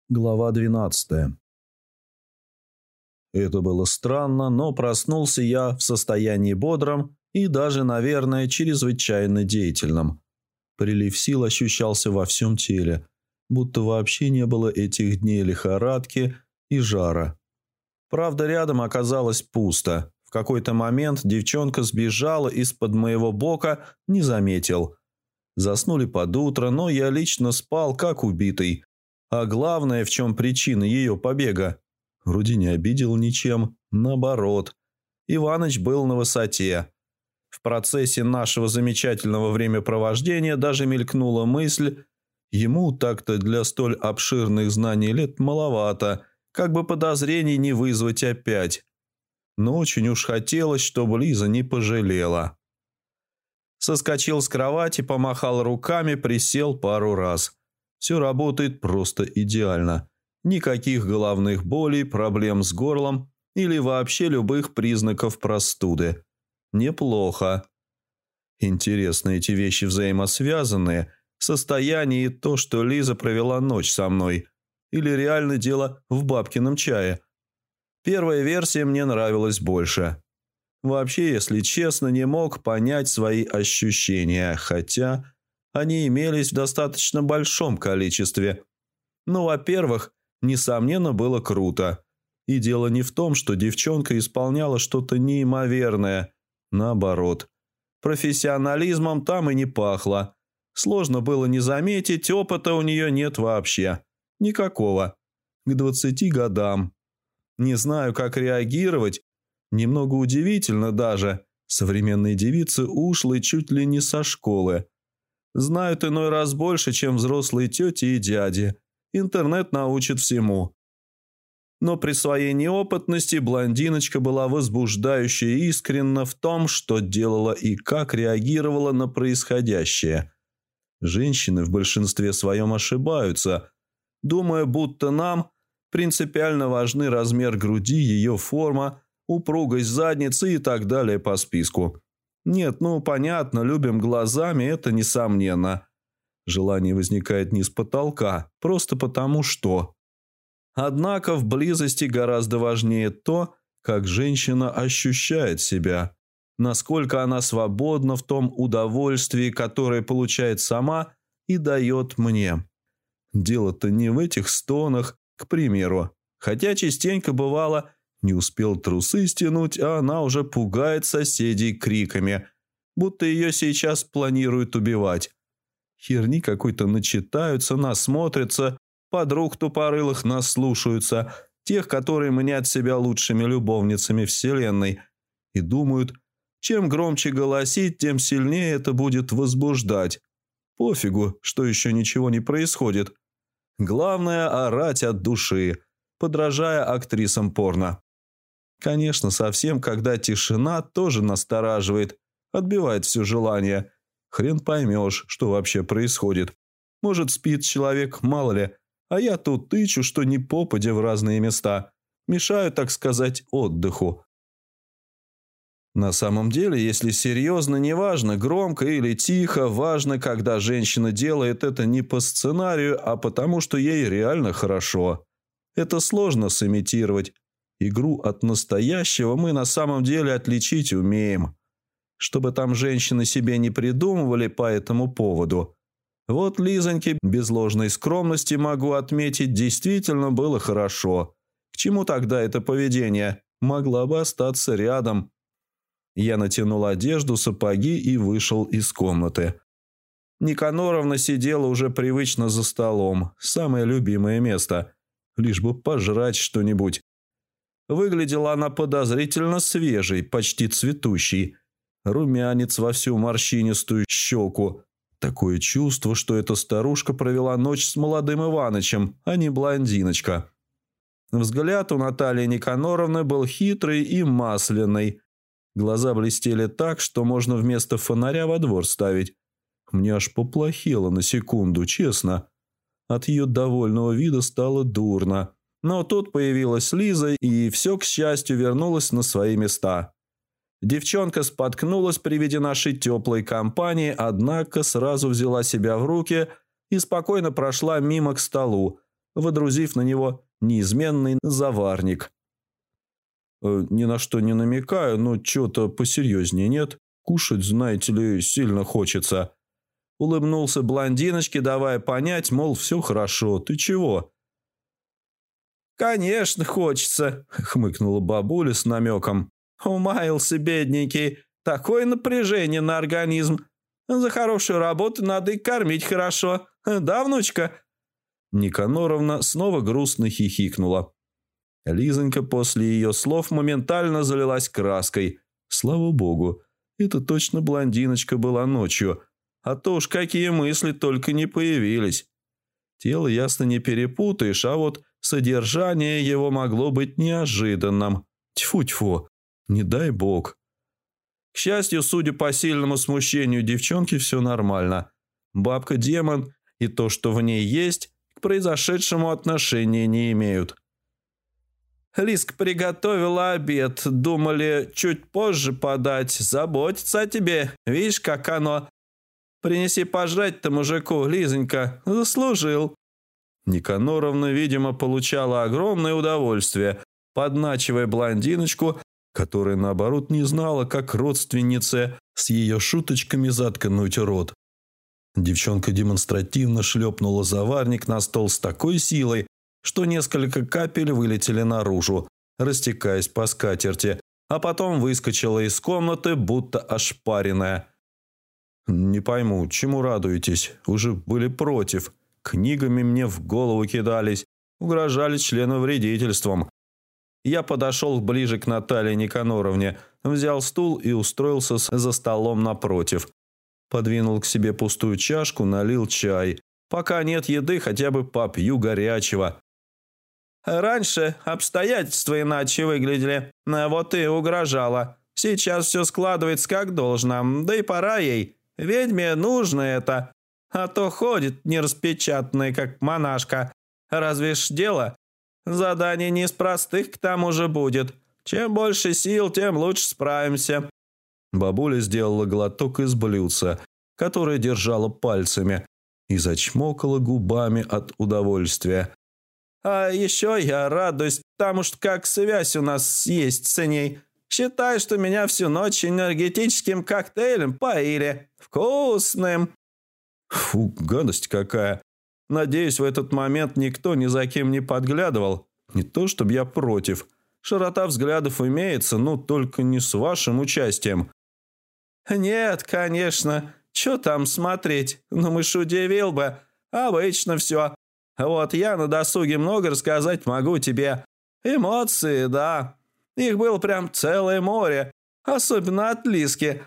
Глава 12. Это было странно, но проснулся я в состоянии бодром и даже, наверное, чрезвычайно деятельном. Прилив сил ощущался во всем теле, будто вообще не было этих дней лихорадки и жара. Правда, рядом оказалось пусто. В какой-то момент девчонка сбежала из-под моего бока, не заметил. Заснули под утро, но я лично спал как убитый. А главное, в чем причина ее побега? Вроде не обидел ничем, наоборот. Иваныч был на высоте. В процессе нашего замечательного времяпровождения даже мелькнула мысль, ему так-то для столь обширных знаний лет маловато, как бы подозрений не вызвать опять. Но очень уж хотелось, чтобы Лиза не пожалела. Соскочил с кровати, помахал руками, присел пару раз. Все работает просто идеально. Никаких головных болей, проблем с горлом или вообще любых признаков простуды. Неплохо. Интересно, эти вещи взаимосвязаны. Состояние и то, что Лиза провела ночь со мной. Или реально дело в бабкином чае. Первая версия мне нравилась больше. Вообще, если честно, не мог понять свои ощущения, хотя они имелись в достаточно большом количестве. Ну, во-первых, несомненно, было круто. И дело не в том, что девчонка исполняла что-то неимоверное. Наоборот. Профессионализмом там и не пахло. Сложно было не заметить, опыта у нее нет вообще. Никакого. К 20 годам. Не знаю, как реагировать. Немного удивительно даже. Современные девицы ушлые чуть ли не со школы. Знают иной раз больше, чем взрослые тети и дяди. Интернет научит всему. Но при своей неопытности блондиночка была возбуждающе искренна в том, что делала и как реагировала на происходящее. Женщины в большинстве своем ошибаются, думая, будто нам принципиально важны размер груди, ее форма, упругость задницы и так далее по списку. Нет, понятно, любим глазами, это несомненно. Желание возникает не с потолка, просто потому что. Однако в близости гораздо важнее то, как женщина ощущает себя, насколько она свободна в том удовольствии, которое получает сама и дает мне. Дело-то не в этих стонах, к примеру, хотя частенько бывало, не успел трусы стянуть, а она уже пугает соседей криками, будто ее сейчас планируют убивать. Херни какой-то начитаются, насмотрятся, подруг тупорылых наслушаются, тех, которые мнят себя лучшими любовницами вселенной, и думают, чем громче голосить, тем сильнее это будет возбуждать. Пофигу, что еще ничего не происходит. Главное – орать от души, подражая актрисам порно. Конечно, совсем, когда тишина, тоже настораживает, отбивает все желание. Хрен поймешь, что вообще происходит. Может, спит человек, мало ли, а я тут тычу, что не попадя в разные места. Мешаю, так сказать, отдыху. На самом деле, если серьезно, неважно, громко или тихо, важно, когда женщина делает это не по сценарию, а потому, что ей реально хорошо. Это сложно сымитировать. Игру от настоящего мы на самом деле отличить умеем. Чтобы там женщины себе не придумывали по этому поводу. Вот Лизоньке без ложной скромности могу отметить, действительно было хорошо. К чему тогда это поведение? Могла бы остаться рядом. Я натянул одежду, сапоги и вышел из комнаты. Никаноровна сидела уже привычно за столом, самое любимое место. Лишь бы пожрать что-нибудь. Выглядела она подозрительно свежей, почти цветущей. Румянец во всю морщинистую щеку. Такое чувство, что эта старушка провела ночь с молодым Иванычем, а не блондиночка. Взгляд у Натальи Никаноровны был хитрый и масляный. Глаза блестели так, что можно вместо фонаря во двор ставить. Мне аж поплохело на секунду, честно. От ее довольного вида стало дурно. Но тут появилась Лиза, и все, к счастью, вернулось на свои места. Девчонка споткнулась при виде нашей теплой компании, однако сразу взяла себя в руки и спокойно прошла мимо к столу, водрузив на него неизменный заварник. «Ни на что не намекаю, но чего-то посерьезнее нет. Кушать, знаете ли, сильно хочется». Улыбнулся блондиночке, давая понять, мол, все хорошо, ты чего? «Конечно хочется», — хмыкнула бабуля с намеком. «Умаялся, бедненький. Такое напряжение на организм. За хорошую работу надо и кормить хорошо. Да, внучка?» Никаноровна снова грустно хихикнула. Лизонька после ее слов моментально залилась краской. Слава богу, это точно блондиночка была ночью. А то уж какие мысли только не появились. Тело ясно не перепутаешь, а вот содержание его могло быть неожиданным. Тьфу-тьфу, не дай бог. К счастью, судя по сильному смущению девчонки, все нормально. Бабка-демон и то, что в ней есть, к произошедшему отношения не имеют. «Лизка приготовила обед. Думали, чуть позже подать. Заботиться о тебе. Видишь, как оно. Принеси пожрать-то мужику, Лизонька. Заслужил». Никаноровна, видимо, получала огромное удовольствие, подначивая блондиночку, которая, наоборот, не знала, как родственнице с ее шуточками заткнуть рот. Девчонка демонстративно шлепнула заварник на стол с такой силой, что несколько капель вылетели наружу, растекаясь по скатерти, а потом выскочила из комнаты, будто ошпаренная. «Не пойму, чему радуетесь? Вы же были против. Книгами мне в голову кидались, угрожали членовредительством». Я подошел ближе к Наталье Никаноровне, взял стул и устроился за столом напротив. Подвинул к себе пустую чашку, налил чай. Пока нет еды, хотя бы попью горячего. «Раньше обстоятельства иначе выглядели, вот и угрожала. Сейчас все складывается как должно, да и пора ей. Ведьме нужно это, а то ходит нераспечатанная, как монашка. Разве ж дело? Задание не из простых к тому же будет. Чем больше сил, тем лучше справимся». Бабуля сделала глоток из блюдца, которое держала пальцами, и зачмокала губами от удовольствия. «А еще я радуюсь, потому что как связь у нас есть с ней. Считай, что меня всю ночь энергетическим коктейлем поили. Вкусным». Фу, гадость какая. Надеюсь, в этот момент никто ни за кем не подглядывал. Не то, чтобы я против. Широта взглядов имеется, но только не с вашим участием. «Нет, конечно. Че там смотреть? Ну, мышь удивил бы. Обычно все. Вот я на досуге много рассказать могу тебе. Эмоции, да. Их было прям целое море. Особенно от Лиски».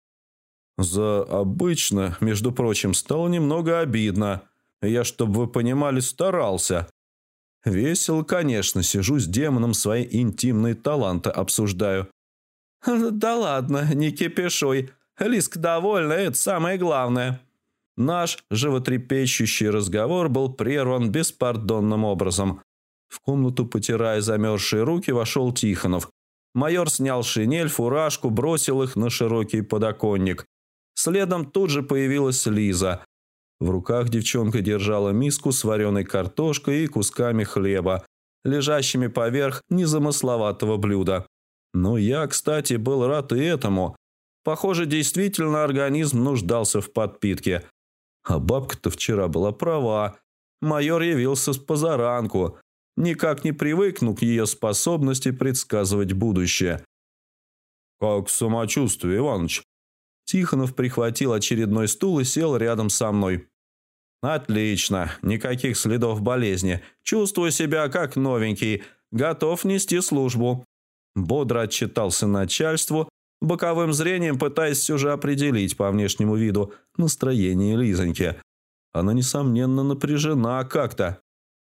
За обычно, между прочим, стало немного обидно. Я, чтобы вы понимали, старался. Весело, конечно, сижу с демоном, свои интимные таланты обсуждаю. «Да ладно, не кипишуй. Лиска довольна, это самое главное». Наш животрепещущий разговор был прерван беспардонным образом. В комнату, потирая замерзшие руки, вошел Тихонов. Майор снял шинель, фуражку, бросил их на широкий подоконник. Следом тут же появилась Лиза. В руках девчонка держала миску с вареной картошкой и кусками хлеба, лежащими поверх незамысловатого блюда. Но я, кстати, был рад и этому. Похоже, действительно организм нуждался в подпитке. А бабка-то вчера была права. Майор явился с позаранку. Никак не привыкнул к ее способности предсказывать будущее. «Как самочувствие, Иваныч?» Тихонов прихватил очередной стул и сел рядом со мной. «Отлично. Никаких следов болезни. Чувствую себя как новенький. Готов нести службу». Бодро отчитался начальству, боковым зрением пытаясь все же определить по внешнему виду настроение Лизоньки. Она, несомненно, напряжена как-то.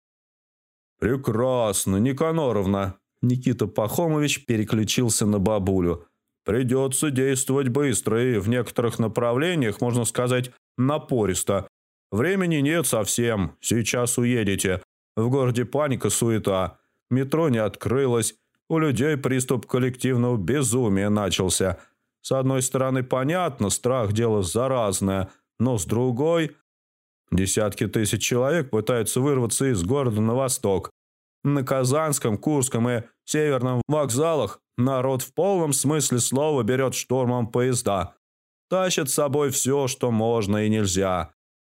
«Прекрасно, Никаноровна!» Никита Пахомович переключился на бабулю. «Придется действовать быстро и в некоторых направлениях, можно сказать, напористо. Времени нет совсем, сейчас уедете. В городе паника, суета. Метро не открылось, у людей приступ коллективного безумия начался. С одной стороны, понятно, страх – дело заразное, но с другой… Десятки тысяч человек пытаются вырваться из города на восток. На Казанском, Курском и Северном вокзалах народ в полном смысле слова берет штурмом поезда. Тащит с собой все, что можно и нельзя.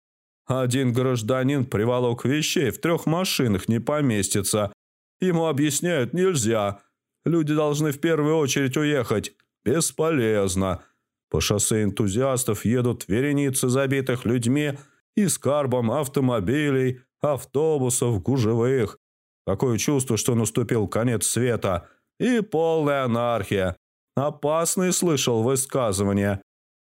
Один гражданин приволок вещей в 3 машинах не поместится. Ему объясняют нельзя. Люди должны в первую очередь уехать. Бесполезно. По шоссе энтузиастов едут вереницы забитых людьми и скарбом автомобилей, автобусов, гужевых. Такое чувство, что наступил конец света. И полная анархия. Опасные слышал высказывания.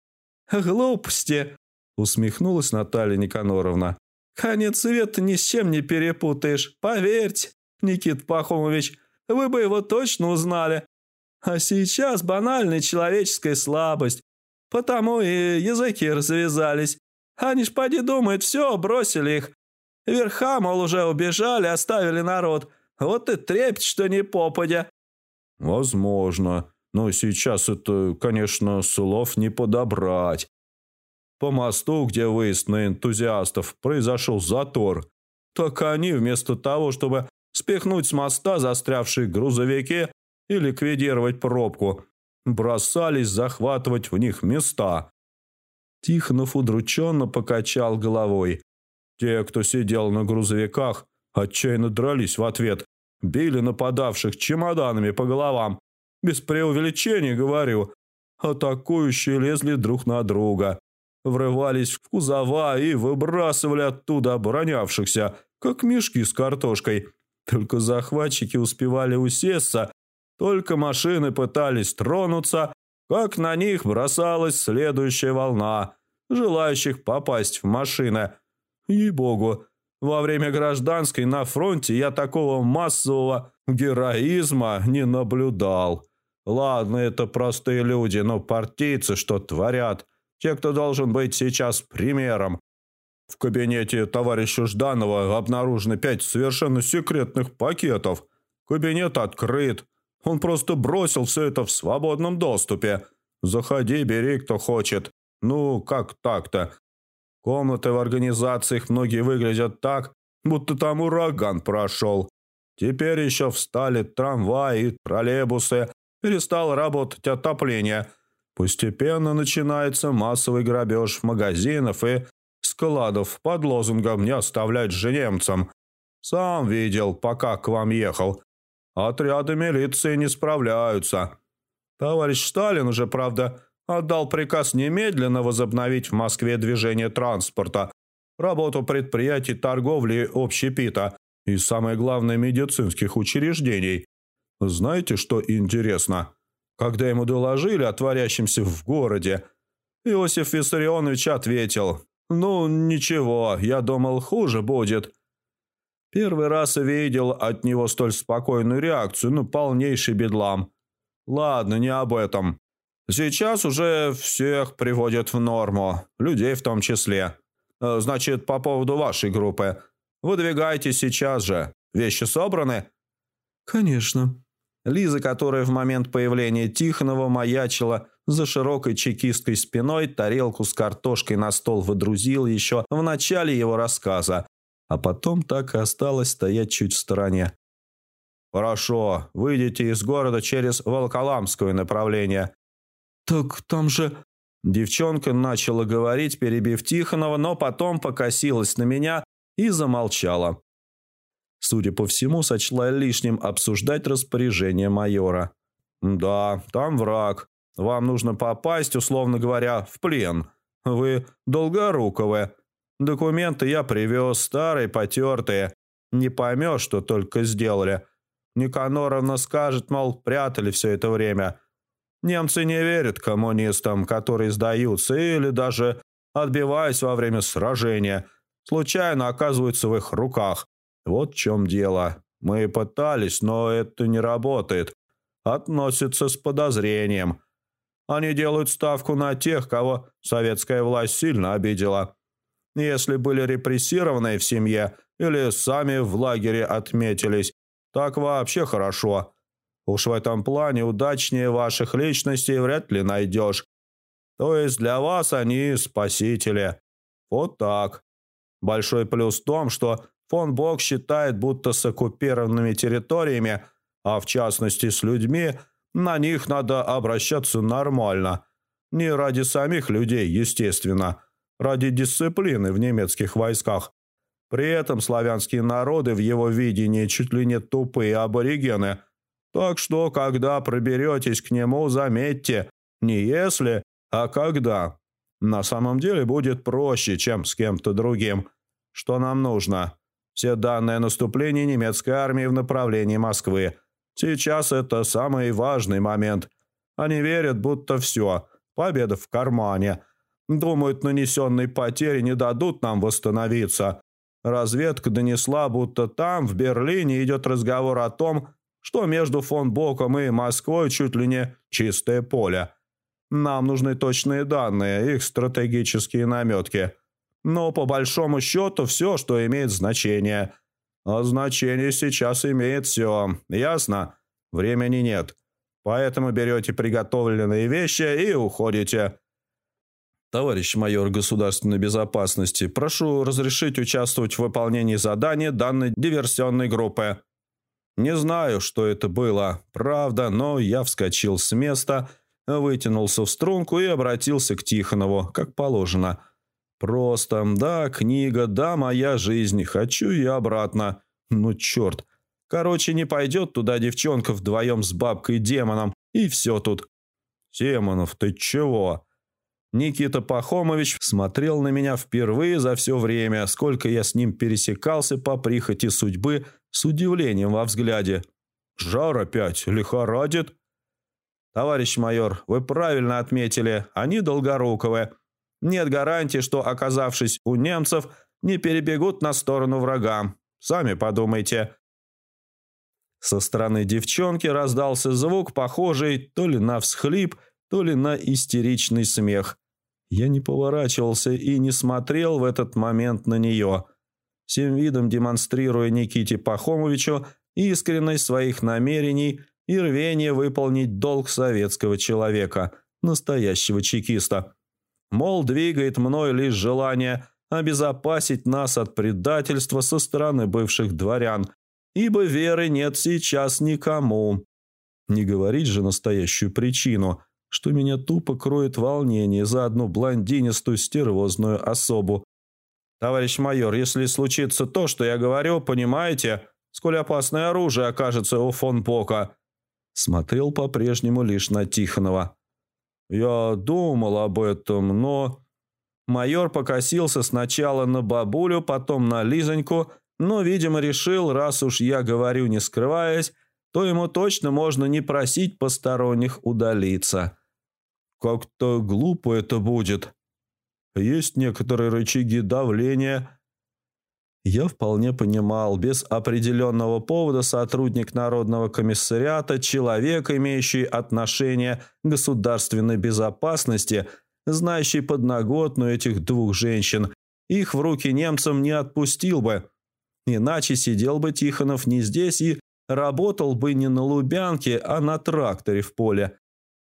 «Глупости!» — усмехнулась Наталья Никаноровна. «Конец света ни с чем не перепутаешь. Поверьте, Никит Пахомович, вы бы его точно узнали. А сейчас банальная человеческая слабость. Потому и языки развязались. Они ж поди думают, все, бросили их. Верха, мол, уже убежали, оставили народ. Вот и трепет, что не попадя». «Возможно. Но сейчас это, конечно, слов не подобрать. По мосту, где выезд на энтузиастов, произошел затор. Так они, вместо того, чтобы спихнуть с моста застрявшие грузовики и ликвидировать пробку, бросались захватывать в них места». Тихонов удрученно покачал головой. Те, кто сидел на грузовиках, отчаянно дрались в ответ, били нападавших чемоданами по головам. Без преувеличения говорю, атакующие лезли друг на друга, врывались в кузова и выбрасывали оттуда оборонявшихся, как мешки с картошкой. Только захватчики успевали усесться, только машины пытались тронуться, как на них бросалась следующая волна желающих попасть в машины. Ей-богу, во время гражданской на фронте я такого массового героизма не наблюдал. Ладно, это простые люди, но партийцы что творят? Те, кто должен быть сейчас примером. В кабинете товарища Жданова обнаружено 5 совершенно секретных пакетов. Кабинет открыт. Он просто бросил все это в свободном доступе. Заходи, бери, кто хочет. Ну, как так-то? Комнаты в организациях многие выглядят так, будто там ураган прошел. Теперь еще встали трамваи и троллейбусы. Перестало работать отопление. Постепенно начинается массовый грабеж магазинов и складов под лозунгом «Не оставлять же немцам». Сам видел, пока к вам ехал. Отряды милиции не справляются. Товарищ Сталин уже, правда, отдал приказ немедленно возобновить в Москве движение транспорта, работу предприятий торговли общепита и, самое главное, медицинских учреждений. Знаете, что интересно? Когда ему доложили о творящемся в городе, Иосиф Виссарионович ответил: «Ну, ничего, я думал, хуже будет». Первый раз видел от него столь спокойную реакцию на полнейший бедлам. Ладно, не об этом. Сейчас уже всех приводят в норму, людей в том числе. Значит, по поводу вашей группы. Выдвигайте сейчас же. Вещи собраны? Конечно. Лиза, которая в момент появления Тихонова маячила за широкой чекистской спиной, тарелку с картошкой на стол выдрузила еще в начале его рассказа, а потом так и осталась стоять чуть в стороне. «Хорошо, выйдите из города через Волоколамское направление». «Так там же...» Девчонка начала говорить, перебив Тихонова, но потом покосилась на меня и замолчала. Судя по всему, сочла лишним обсуждать распоряжение майора. «Да, там враг. Вам нужно попасть, условно говоря, в плен. Вы Долгоруковы. Документы я привез, старые, потертые. Не поймешь, что только сделали. Никаноровна скажет, мол, прятали все это время. Немцы не верят коммунистам, которые сдаются или даже, отбиваясь во время сражения, случайно оказываются в их руках. Вот в чем дело. Мы пытались, но это не работает. Относятся с подозрением. Они делают ставку на тех, кого советская власть сильно обидела. Если были репрессированные в семье или сами в лагере отметились, так вообще хорошо. Уж в этом плане удачнее ваших личностей вряд ли найдешь. То есть для вас они спасители. Вот так. Большой плюс в том, что фон Бок считает, будто с оккупированными территориями, а в частности с людьми, на них надо обращаться нормально. Не ради самих людей, естественно, ради дисциплины в немецких войсках. При этом славянские народы в его видении чуть ли не тупые аборигены. Так что, когда проберетесь к нему, заметьте, не если, а когда. На самом деле будет проще, чем с кем-то другим. Что нам нужно? Все данные о наступлении немецкой армии в направлении Москвы. Сейчас это самый важный момент. Они верят, будто все, победа в кармане. Думают, нанесенные потери не дадут нам восстановиться. Разведка донесла, будто там, в Берлине, идет разговор о том, что между фон Боком и Москвой чуть ли не чистое поле. Нам нужны точные данные, их стратегические наметки. Но по большому счету все, что имеет значение. А значение сейчас имеет все. Ясно? Времени нет. Поэтому берете приготовленные вещи и уходите. Товарищ майор государственной безопасности, прошу разрешить участвовать в выполнении задания данной диверсионной группы. Не знаю, что это было, правда, но я вскочил с места, вытянулся в струнку и обратился к Тихонову, как положено. Просто, да, книга, да, моя жизнь, хочу и обратно. Ну, черт. Короче, не пойдет туда девчонка вдвоем с бабкой-демоном, и все тут. Демонов, ты чего? Никита Пахомович смотрел на меня впервые за все время, сколько я с ним пересекался по прихоти судьбы, с удивлением во взгляде. Жар опять лихорадит. Товарищ майор, вы правильно отметили, они долгоруковые. Нет гарантии, что, оказавшись у немцев, не перебегут на сторону врага. Сами подумайте. Со стороны девчонки раздался звук, похожий то ли на всхлип, то ли на истеричный смех. Я не поворачивался и не смотрел в этот момент на нее, всем видом демонстрируя Никите Пахомовичу искренность своих намерений и рвение выполнить долг советского человека, настоящего чекиста. Мол, двигает мной лишь желание обезопасить нас от предательства со стороны бывших дворян, ибо веры нет сейчас никому. Не говорить же настоящую причину, что меня тупо кроет волнение за одну блондинистую стервозную особу. Товарищ майор, если случится то, что я говорю, понимаете, сколь опасное оружие окажется у фон Бока? Смотрел по-прежнему лишь на Тихонова. Я думал об этом, но... Майор покосился сначала на бабулю, потом на Лизоньку, но, видимо, решил, раз уж я говорю не скрываясь, то ему точно можно не просить посторонних удалиться. Как-то глупо это будет. Есть некоторые рычаги давления. Я вполне понимал, без определенного повода сотрудник Народного комиссариата, человек, имеющий отношение к государственной безопасности, знающий подноготную этих двух женщин, их в руки немцам не отпустил бы. Иначе сидел бы Тихонов не здесь и работал бы не на Лубянке, а на тракторе в поле.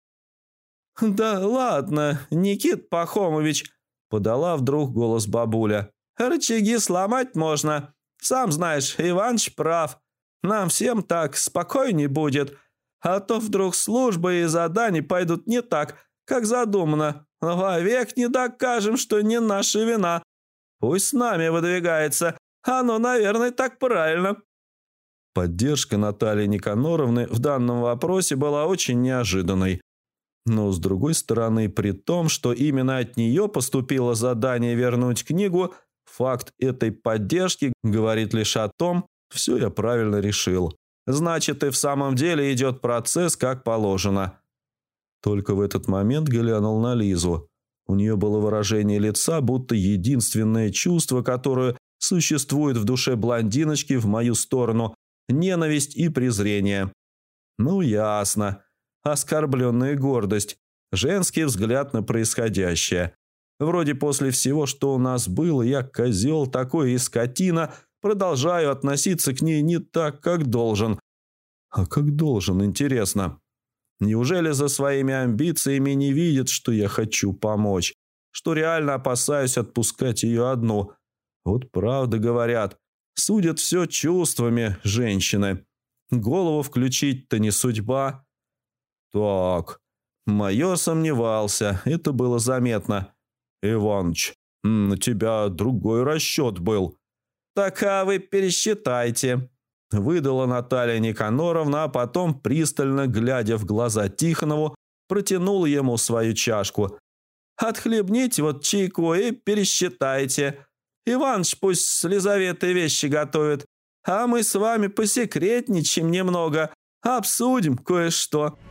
«Да ладно, Никит Пахомович», – подала вдруг голос бабуля. «Рычаги сломать можно. Сам знаешь, Иваныч прав. Нам всем так спокойней будет. А то вдруг службы и задания пойдут не так, как задумано. Вовек не докажем, что не наша вина. Пусть с нами выдвигается. Оно, наверное, так правильно». Поддержка Натальи Никаноровны в данном вопросе была очень неожиданной. Но, с другой стороны, при том, что именно от нее поступило задание вернуть книгу, факт этой поддержки говорит лишь о том, все я правильно решил. Значит, и в самом деле идет процесс как положено. Только в этот момент глянул на Лизу. У нее было выражение лица, будто единственное чувство, которое существует в душе блондиночки в мою сторону – ненависть и презрение. Ну, ясно. Оскорбленная гордость, женский взгляд на происходящее. Вроде после всего, что у нас было, я козел такой и скотина, продолжаю относиться к ней не так, как должен. А как должен, интересно? Неужели за своими амбициями не видит, что я хочу помочь? Что реально опасаюсь отпускать ее одну? Вот правда говорят, судят все чувствами женщины. Голову включить-то не судьба. Так, майор сомневался, это было заметно. Иваныч, на тебя другой расчет был. Так а вы пересчитайте. Выдала Наталья Никаноровна, а потом, пристально глядя в глаза Тихонову, протянула ему свою чашку. «Отхлебните вот чайку и пересчитайте. Иваныч пусть с Лизаветой вещи готовит, а мы с вами посекретничаем немного, обсудим кое-что».